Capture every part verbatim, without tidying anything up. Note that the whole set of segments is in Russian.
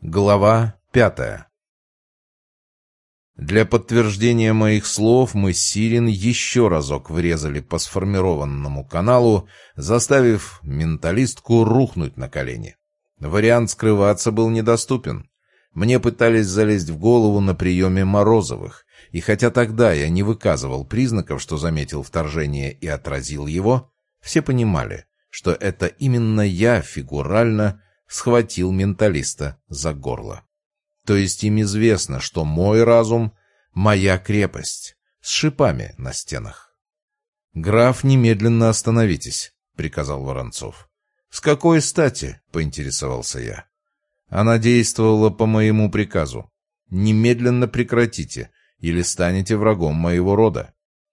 Глава пятая. Для подтверждения моих слов мы с Сирин еще разок врезали по сформированному каналу, заставив менталистку рухнуть на колени. Вариант скрываться был недоступен. Мне пытались залезть в голову на приеме Морозовых, и хотя тогда я не выказывал признаков, что заметил вторжение и отразил его, все понимали, что это именно я фигурально схватил менталиста за горло. То есть им известно, что мой разум — моя крепость, с шипами на стенах. «Граф, немедленно остановитесь», — приказал Воронцов. «С какой стати?» — поинтересовался я. «Она действовала по моему приказу. Немедленно прекратите, или станете врагом моего рода».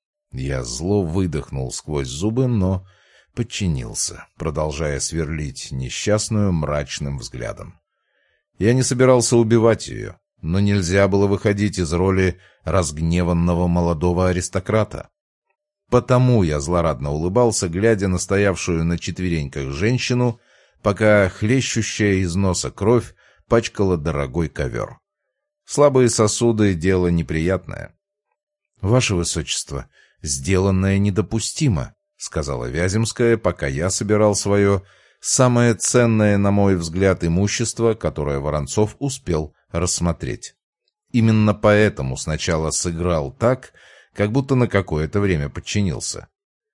Я зло выдохнул сквозь зубы, но подчинился, продолжая сверлить несчастную мрачным взглядом. Я не собирался убивать ее, но нельзя было выходить из роли разгневанного молодого аристократа. Потому я злорадно улыбался, глядя на стоявшую на четвереньках женщину, пока хлещущая из носа кровь пачкала дорогой ковер. Слабые сосуды — дело неприятное. — Ваше Высочество, сделанное недопустимо, — сказала Вяземская, пока я собирал свое самое ценное, на мой взгляд, имущество, которое Воронцов успел рассмотреть. Именно поэтому сначала сыграл так, как будто на какое-то время подчинился.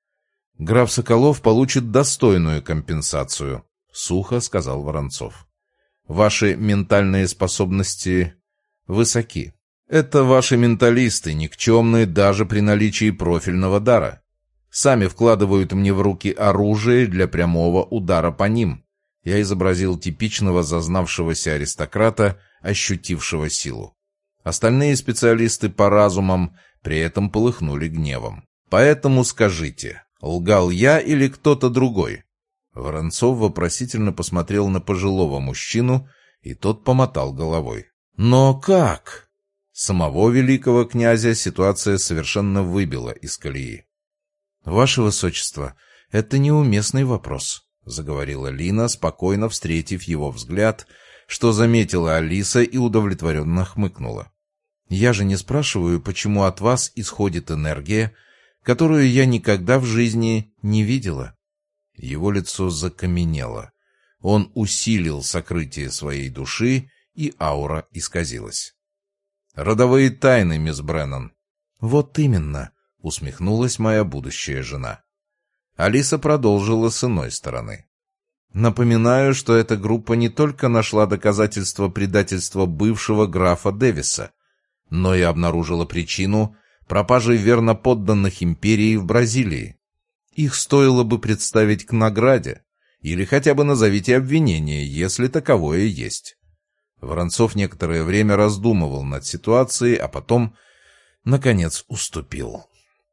«Граф Соколов получит достойную компенсацию», — сухо сказал Воронцов. «Ваши ментальные способности высоки. Это ваши менталисты, никчемные даже при наличии профильного дара. Сами вкладывают мне в руки оружие для прямого удара по ним». Я изобразил типичного зазнавшегося аристократа, ощутившего силу. Остальные специалисты по разумам при этом полыхнули гневом. «Поэтому скажите, лгал я или кто-то другой?» Воронцов вопросительно посмотрел на пожилого мужчину, и тот помотал головой. «Но как?» Самого великого князя ситуация совершенно выбила из колеи. «Ваше Высочество, это неуместный вопрос», — заговорила Лина, спокойно встретив его взгляд, что заметила Алиса и удовлетворенно хмыкнула. «Я же не спрашиваю, почему от вас исходит энергия, которую я никогда в жизни не видела». Его лицо закаменело. Он усилил сокрытие своей души, и аура исказилась. «Родовые тайны, мисс Бреннан». «Вот именно», — усмехнулась моя будущая жена. Алиса продолжила с иной стороны. «Напоминаю, что эта группа не только нашла доказательства предательства бывшего графа Дэвиса, но и обнаружила причину пропажи верноподданных империи в Бразилии. Их стоило бы представить к награде, или хотя бы назовите обвинение, если таковое есть». Воронцов некоторое время раздумывал над ситуацией, а потом, наконец, уступил.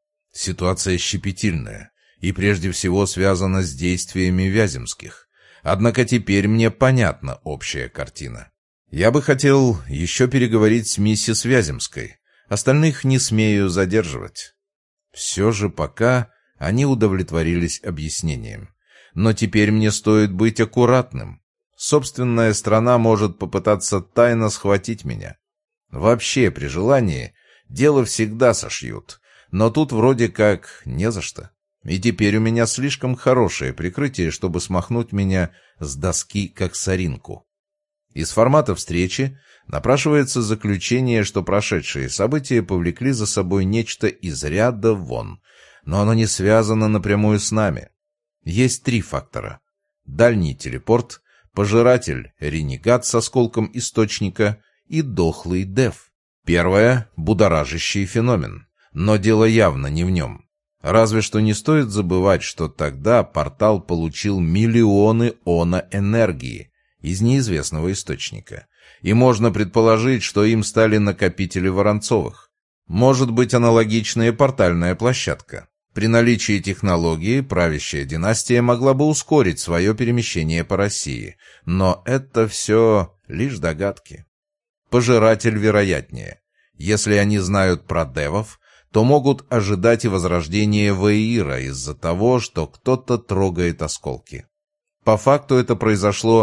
Ситуация щепетильная и прежде всего связана с действиями Вяземских. Однако теперь мне понятна общая картина. Я бы хотел еще переговорить с миссис Вяземской. Остальных не смею задерживать. Все же пока они удовлетворились объяснением. Но теперь мне стоит быть аккуратным. Собственная страна может попытаться тайно схватить меня. Вообще, при желании, дело всегда сошьют. Но тут вроде как не за что. И теперь у меня слишком хорошее прикрытие, чтобы смахнуть меня с доски как соринку. Из формата встречи напрашивается заключение, что прошедшие события повлекли за собой нечто из ряда вон, но оно не связано напрямую с нами. Есть три фактора. Дальний телепорт, пожиратель-ренегат с осколком источника и дохлый дев. Первое — будоражащий феномен, но дело явно не в нем. Разве что не стоит забывать, что тогда портал получил миллионы оно-энергии из неизвестного источника, и можно предположить, что им стали накопители Воронцовых. Может быть, аналогичная портальная площадка. При наличии технологии правящая династия могла бы ускорить свое перемещение по России, но это все лишь догадки. Пожиратель вероятнее. Если они знают про девов, то могут ожидать и возрождения Ваиира из-за того, что кто-то трогает осколки. По факту это произошло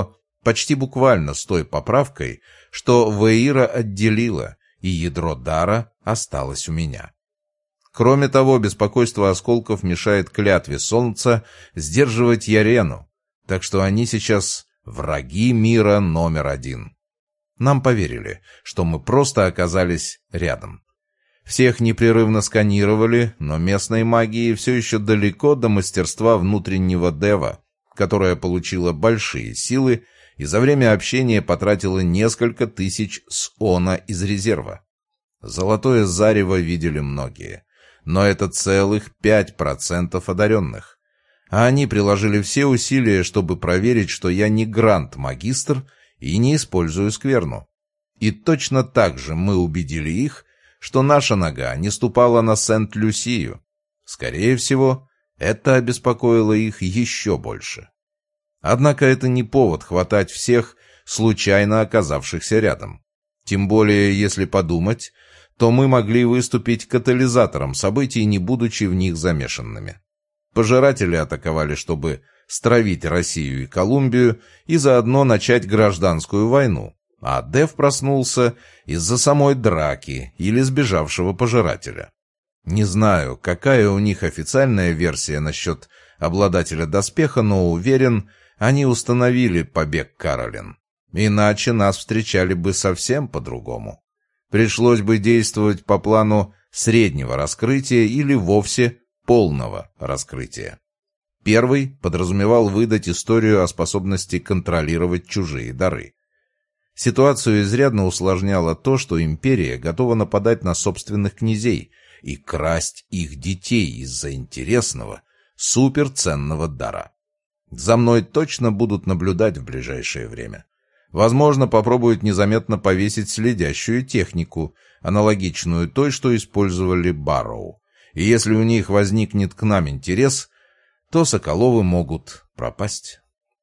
Почти буквально с той поправкой, что Веира отделила, и ядро дара осталось у меня. Кроме того, беспокойство осколков мешает клятве Солнца сдерживать Ярену, так что они сейчас враги мира номер один. Нам поверили, что мы просто оказались рядом. Всех непрерывно сканировали, но местной магии все еще далеко до мастерства внутреннего дева, которая получила большие силы и за время общения потратила несколько тысяч сона из резерва. Золотое зарево видели многие, но это целых пять процентов одаренных. А они приложили все усилия, чтобы проверить, что я не гранд-магистр и не использую скверну. И точно так же мы убедили их, что наша нога не ступала на Сент-Люсию. Скорее всего, это обеспокоило их еще больше. Однако это не повод хватать всех, случайно оказавшихся рядом. Тем более, если подумать, то мы могли выступить катализатором событий, не будучи в них замешанными. Пожиратели атаковали, чтобы стравить Россию и Колумбию и заодно начать гражданскую войну, а Дев проснулся из-за самой драки или сбежавшего пожирателя. Не знаю, какая у них официальная версия насчет обладателя доспеха, но уверен, они установили побег Каролин. Иначе нас встречали бы совсем по-другому. Пришлось бы действовать по плану среднего раскрытия или вовсе полного раскрытия. Первый подразумевал выдать историю о способности контролировать чужие дары. Ситуацию изрядно усложняло то, что империя готова нападать на собственных князей и красть их детей из-за интересного, суперценного дара. За мной точно будут наблюдать в ближайшее время. Возможно, попробуют незаметно повесить следящую технику, аналогичную той, что использовали Барроу. И если у них возникнет к нам интерес, то Соколовы могут пропасть.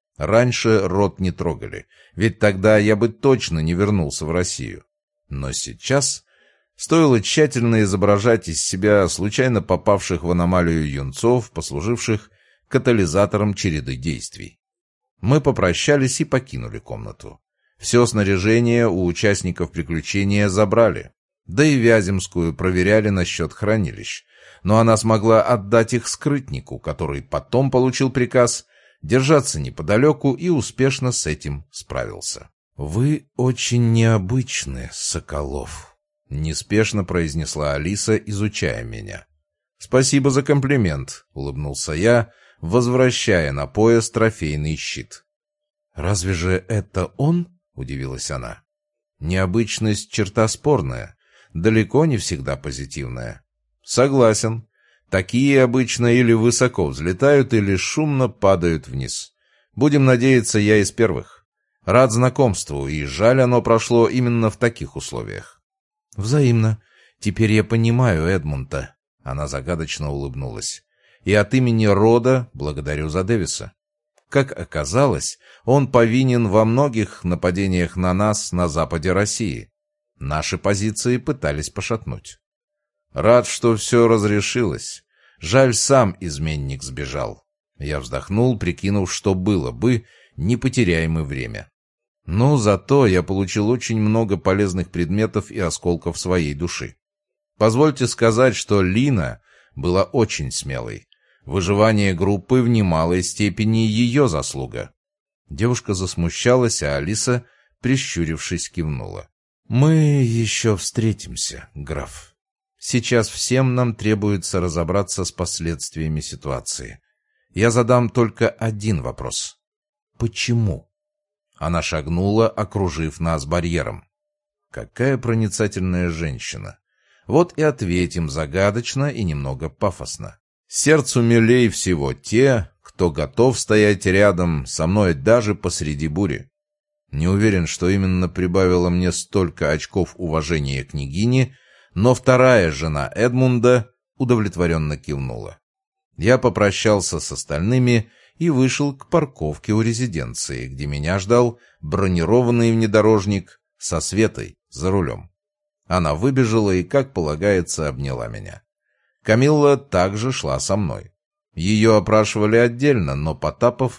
Раньше рот не трогали, ведь тогда я бы точно не вернулся в Россию. Но сейчас стоило тщательно изображать из себя случайно попавших в аномалию юнцов, послуживших катализатором череды действий. Мы попрощались и покинули комнату. Все снаряжение у участников приключения забрали. Да и Вяземскую проверяли насчет хранилищ. Но она смогла отдать их скрытнику, который потом получил приказ держаться неподалеку и успешно с этим справился. «Вы очень необычны, Соколов», — неспешно произнесла Алиса, изучая меня. «Спасибо за комплимент», — улыбнулся я, возвращая на пояс трофейный щит. «Разве же это он?» — удивилась она. «Необычность — черта спорная, далеко не всегда позитивная». «Согласен. Такие обычно или высоко взлетают, или шумно падают вниз. Будем надеяться, я из первых. Рад знакомству, и жаль, оно прошло именно в таких условиях». «Взаимно. Теперь я понимаю Эдмунда». Она загадочно улыбнулась. «И от имени рода благодарю за Дэвиса. Как оказалось, он повинен во многих нападениях на нас на западе России. Наши позиции пытались пошатнуть. Рад, что все разрешилось. Жаль, сам изменник сбежал». Я вздохнул, прикинув, что было бы, не потеряем мы время. Но зато я получил очень много полезных предметов и осколков своей души. Позвольте сказать, что Лина была очень смелой. Выживание группы в немалой степени ее заслуга. Девушка засмущалась, а Алиса, прищурившись, кивнула. «Мы еще встретимся, граф. Сейчас всем нам требуется разобраться с последствиями ситуации. Я задам только один вопрос. Почему?» Она шагнула, окружив нас барьером. Какая проницательная женщина. Вот и ответим загадочно и немного пафосно. Сердцу милей всего те, кто готов стоять рядом со мной даже посреди бури. Не уверен, что именно прибавило мне столько очков уважения княгини, но вторая жена Эдмунда удовлетворенно кивнула. Я попрощался с остальными и вышел к парковке у резиденции, где меня ждал бронированный внедорожник со Светой за рулем. Она выбежала и, как полагается, обняла меня. Камилла также шла со мной. Ее опрашивали отдельно, но Потапов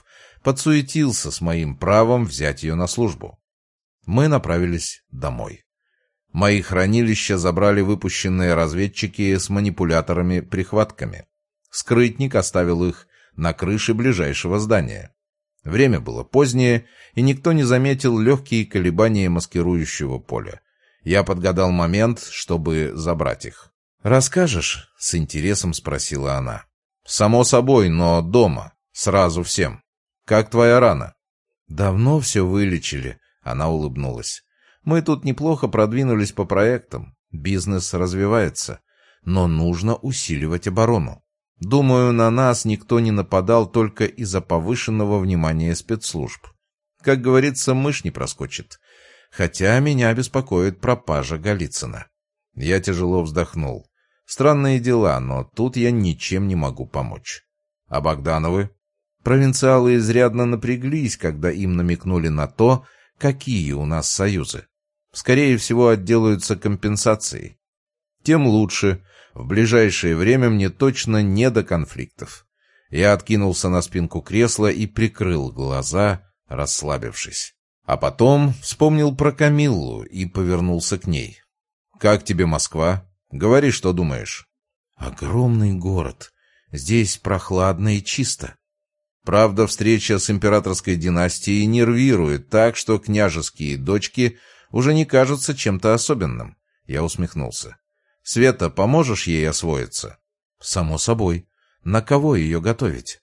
подсуетился с моим правом взять ее на службу. Мы направились домой. Мои хранилища забрали выпущенные разведчики с манипуляторами-прихватками. Скрытник оставил их на крыше ближайшего здания. Время было позднее, и никто не заметил легкие колебания маскирующего поля. Я подгадал момент, чтобы забрать их. «Расскажешь?» — с интересом спросила она. «Само собой, но дома. Сразу всем. Как твоя рана?» «Давно все вылечили», — она улыбнулась. «Мы тут неплохо продвинулись по проектам. Бизнес развивается. Но нужно усиливать оборону. Думаю, на нас никто не нападал только из-за повышенного внимания спецслужб. Как говорится, мышь не проскочит. Хотя меня беспокоит пропажа Голицына». Я тяжело вздохнул. Странные дела, но тут я ничем не могу помочь. А Богдановы? Провинциалы изрядно напряглись, когда им намекнули на то, какие у нас союзы. Скорее всего, отделаются компенсацией. Тем лучше. В ближайшее время мне точно не до конфликтов. Я откинулся на спинку кресла и прикрыл глаза, расслабившись. А потом вспомнил про Камиллу и повернулся к ней. «Как тебе Москва? Говори, что думаешь». «Огромный город. Здесь прохладно и чисто». Правда, встреча с императорской династией нервирует так, что княжеские дочки уже не кажутся чем-то особенным. Я усмехнулся. «Света, поможешь ей освоиться?» «Само собой. На кого ее готовить?»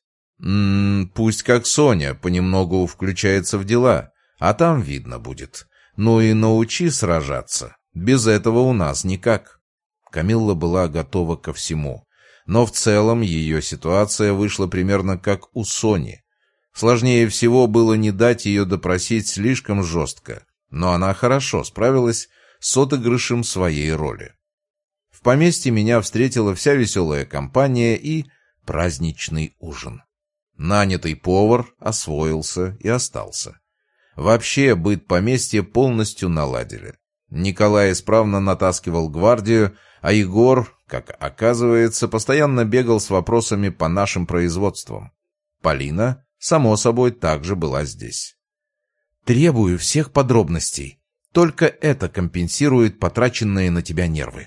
«М -м, пусть как Соня понемногу включается в дела, а там видно будет. Ну и научи сражаться. Без этого у нас никак». Камилла была готова ко всему. Но в целом ее ситуация вышла примерно как у Сони. Сложнее всего было не дать ее допросить слишком жестко, но она хорошо справилась с отыгрышем своей роли. В поместье меня встретила вся веселая компания и праздничный ужин. Нанятый повар освоился и остался. Вообще быт поместья полностью наладили. Николай исправно натаскивал гвардию, а Егор, как оказывается, постоянно бегал с вопросами по нашим производствам. Полина, само собой, также была здесь. «Требую всех подробностей. Только это компенсирует потраченные на тебя нервы».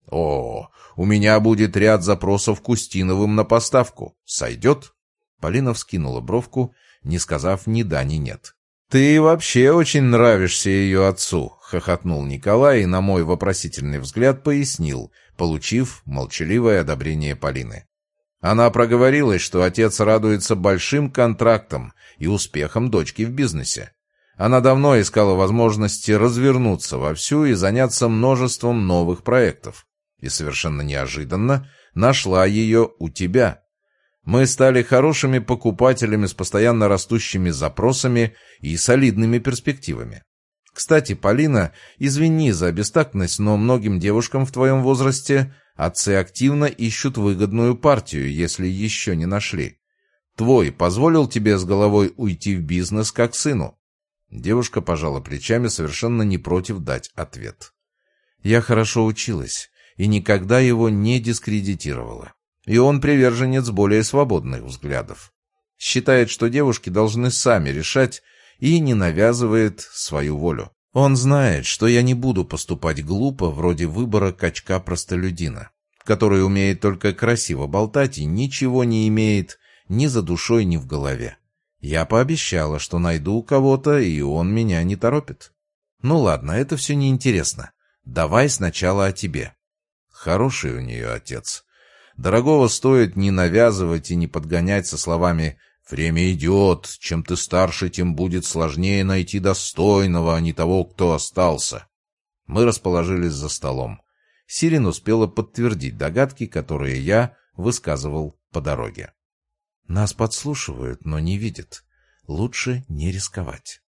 «О, у меня будет ряд запросов к Устиновым на поставку. Сойдет?» Полина вскинула бровку, не сказав ни да, ни нет. «Ты вообще очень нравишься ее отцу», — хохотнул Николай и на мой вопросительный взгляд пояснил, получив молчаливое одобрение Полины. Она проговорилась, что отец радуется большим контрактам и успехам дочки в бизнесе. Она давно искала возможности развернуться вовсю и заняться множеством новых проектов. И совершенно неожиданно нашла ее у тебя. Мы стали хорошими покупателями с постоянно растущими запросами и солидными перспективами. Кстати, Полина, извини за бестактность, но многим девушкам в твоем возрасте отцы активно ищут выгодную партию, если еще не нашли. Твой позволил тебе с головой уйти в бизнес как сыну?» Девушка пожала плечами, совершенно не против дать ответ. «Я хорошо училась и никогда его не дискредитировала. И он приверженец более свободных взглядов. Считает, что девушки должны сами решать, и не навязывает свою волю. Он знает, что я не буду поступать глупо, вроде выбора качка-простолюдина, который умеет только красиво болтать и ничего не имеет ни за душой, ни в голове. Я пообещала, что найду кого-то, и он меня не торопит. Ну ладно, это все неинтересно. Давай сначала о тебе». Хороший у нее отец. Дорогого стоит не навязывать и не подгонять со словами «время идет, чем ты старше, тем будет сложнее найти достойного, а не того, кто остался». Мы расположились за столом. Сирин успела подтвердить догадки, которые я высказывал по дороге. «Нас подслушивают, но не видят. Лучше не рисковать».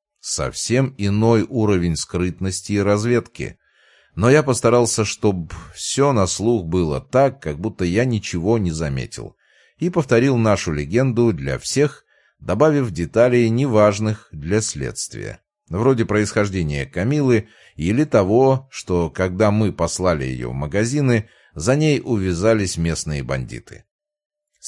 Совсем иной уровень скрытности и разведки. Но я постарался, чтобы все на слух было так, как будто я ничего не заметил, и повторил нашу легенду для всех, добавив деталей, неважных для следствия, вроде происхождения Камилы или того, что, когда мы послали ее в магазины, за ней увязались местные бандиты.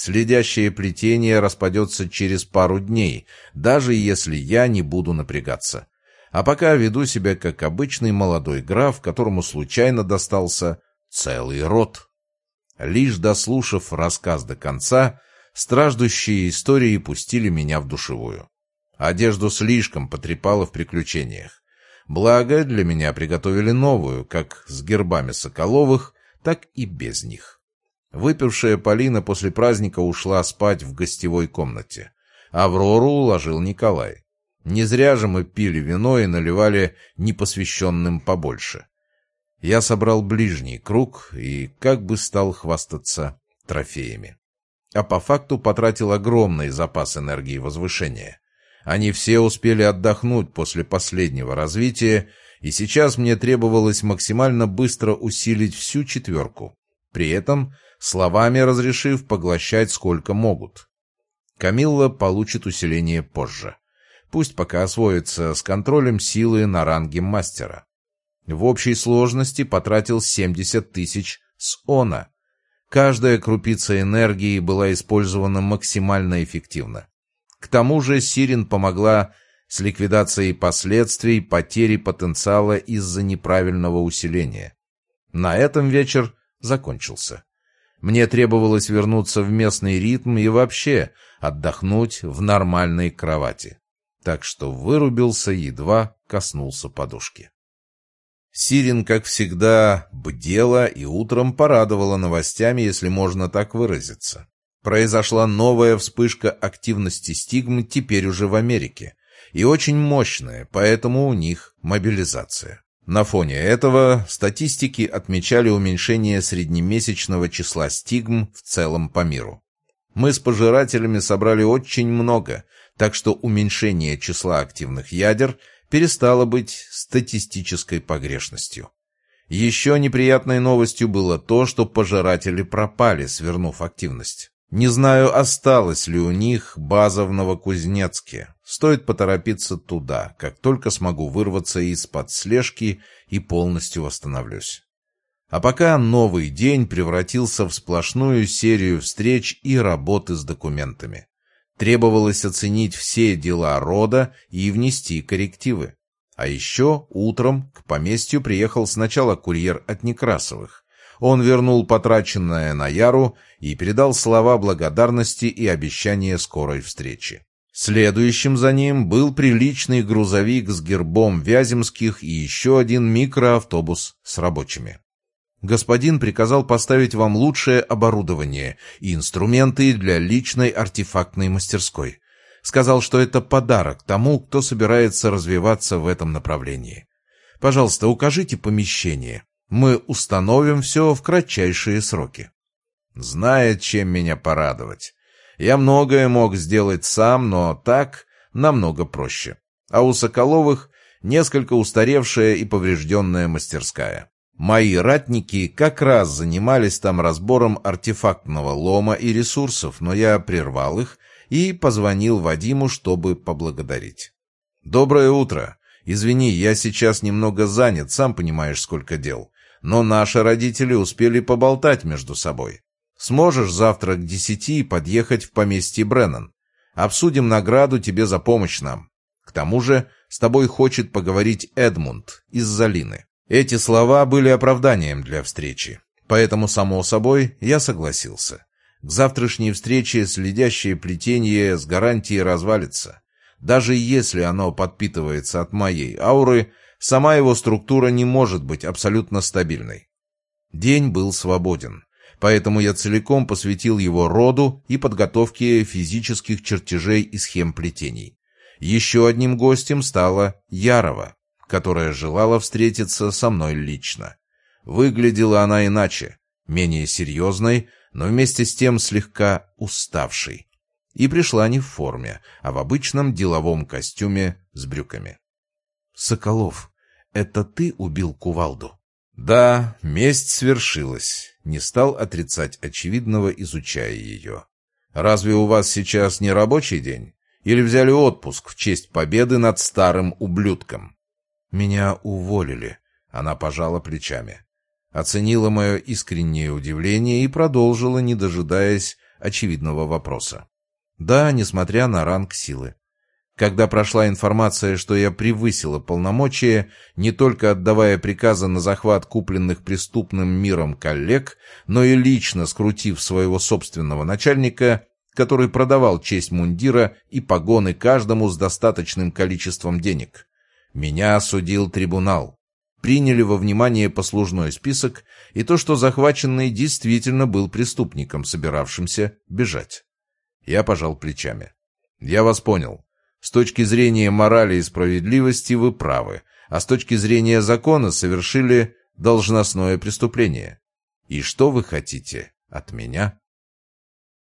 Следящее плетение распадется через пару дней, даже если я не буду напрягаться. А пока веду себя как обычный молодой граф, которому случайно достался целый род. Лишь дослушав рассказ до конца, страждущие истории пустили меня в душевую. Одежду слишком потрепало в приключениях. Благо, для меня приготовили новую, как с гербами Соколовых, так и без них. Выпившая Полина после праздника ушла спать в гостевой комнате. Аврору уложил Николай. Не зря же мы пили вино и наливали непосвященным побольше. Я собрал ближний круг и как бы стал хвастаться трофеями. А по факту потратил огромный запас энергии возвышения. Они все успели отдохнуть после последнего развития, и сейчас мне требовалось максимально быстро усилить всю четверку, при этом словами разрешив поглощать сколько могут. Камилла получит усиление позже. Пусть пока освоится с контролем силы на ранге мастера. В общей сложности потратил семьдесят тысяч с она. Каждая крупица энергии была использована максимально эффективно. К тому же Сирин помогла с ликвидацией последствий потери потенциала из-за неправильного усиления. На этом вечер закончился. Мне требовалось вернуться в местный ритм и вообще отдохнуть в нормальной кровати. Так что вырубился, едва коснулся подушки. Сирин, как всегда, бдела и утром порадовала новостями, если можно так выразиться. Произошла новая вспышка активности стигмы теперь уже в Америке, и очень мощная, поэтому у них мобилизация. На фоне этого статистики отмечали уменьшение среднемесячного числа стигм в целом по миру. Мы с пожирателями собрали очень много, так что уменьшение числа активных ядер перестало быть статистической погрешностью. Еще неприятной новостью было то, что пожиратели пропали, свернув активность. Не знаю, осталась ли у них база в Новокузнецке. Стоит поторопиться туда, как только смогу вырваться из-под слежки и полностью восстановлюсь. А пока новый день превратился в сплошную серию встреч и работы с документами. Требовалось оценить все дела рода и внести коррективы. А еще утром к поместью приехал сначала курьер от Некрасовых. Он вернул потраченное на Яру и передал слова благодарности и обещание скорой встречи. Следующим за ним был приличный грузовик с гербом Вяземских и еще один микроавтобус с рабочими. Господин приказал поставить вам лучшее оборудование и инструменты для личной артефактной мастерской. Сказал, что это подарок тому, кто собирается развиваться в этом направлении. Пожалуйста, укажите помещение. Мы установим все в кратчайшие сроки. Знает, чем меня порадовать. Я многое мог сделать сам, но так намного проще. А у Соколовых несколько устаревшая и поврежденная мастерская. Мои ратники как раз занимались там разбором артефактного лома и ресурсов, но я прервал их и позвонил Вадиму, чтобы поблагодарить. «Доброе утро. Извини, я сейчас немного занят, сам понимаешь, сколько дел. Но наши родители успели поболтать между собой. Сможешь завтра к десяти подъехать в поместье Бреннан? Обсудим награду тебе за помощь нам. К тому же с тобой хочет поговорить Эдмунд из Залины». Эти слова были оправданием для встречи, поэтому, само собой, я согласился. К завтрашней встрече следящее плетение с гарантией развалится. Даже если оно подпитывается от моей ауры, сама его структура не может быть абсолютно стабильной. День был свободен, поэтому я целиком посвятил его роду и подготовке физических чертежей и схем плетений. Еще одним гостем стала Ярова, которая желала встретиться со мной лично. Выглядела она иначе, менее серьезной, но вместе с тем слегка уставшей. И пришла не в форме, а в обычном деловом костюме с брюками. «Соколов, это ты убил кувалду?» «Да, месть свершилась», — не стал отрицать очевидного, изучая ее. «Разве у вас сейчас не рабочий день? Или взяли отпуск в честь победы над старым ублюдком?» «Меня уволили», — она пожала плечами. Оценила мое искреннее удивление и продолжила, не дожидаясь очевидного вопроса. Да, несмотря на ранг силы. Когда прошла информация, что я превысила полномочия, не только отдавая приказы на захват купленных преступным миром коллег, но и лично скрутив своего собственного начальника, который продавал честь мундира и погоны каждому с достаточным количеством денег. Меня осудил трибунал. Приняли во внимание послужной список и то, что захваченный действительно был преступником, собиравшимся бежать. Я пожал плечами. Я вас понял. С точки зрения морали и справедливости вы правы, а с точки зрения закона совершили должностное преступление. И что вы хотите от меня?